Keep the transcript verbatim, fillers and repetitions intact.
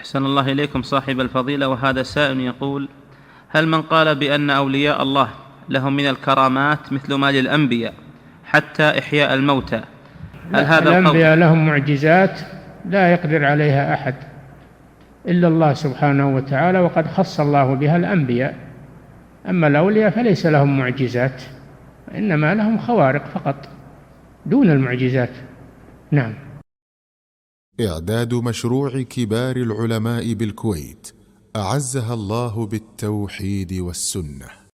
أحسن الله إليكم صاحب الفضيلة. وهذا سائل يقول: هل من قال بأن أولياء الله لهم من الكرامات مثل ما للأنبياء حتى إحياء الموتى، هل هذا القول؟ الأنبياء لهم معجزات لا يقدر عليها أحد إلا الله سبحانه وتعالى، وقد خص الله بها الأنبياء. أما الأولياء فليس لهم معجزات، إنما لهم خوارق فقط دون المعجزات. نعم. إعداد مشروع كبار العلماء بالكويت أعزها الله بالتوحيد والسنة.